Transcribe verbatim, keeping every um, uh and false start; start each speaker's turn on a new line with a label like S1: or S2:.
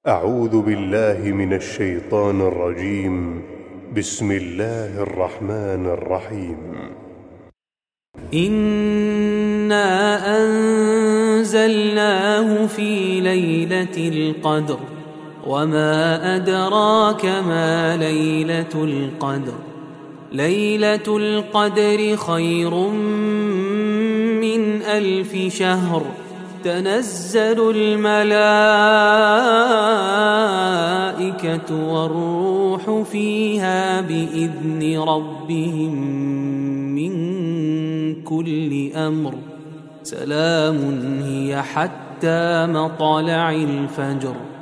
S1: أعوذ بالله من الشيطان الرجيم. بسم الله الرحمن الرحيم.
S2: إنا أنزلناه في ليلة القدر وما أدراك ما ليلة القدر ليلة القدر خير من ألف شهر تنزل الملائكة والروح فيها بإذن ربهم من كل أمر سلام هي حتى مطلع الفجر.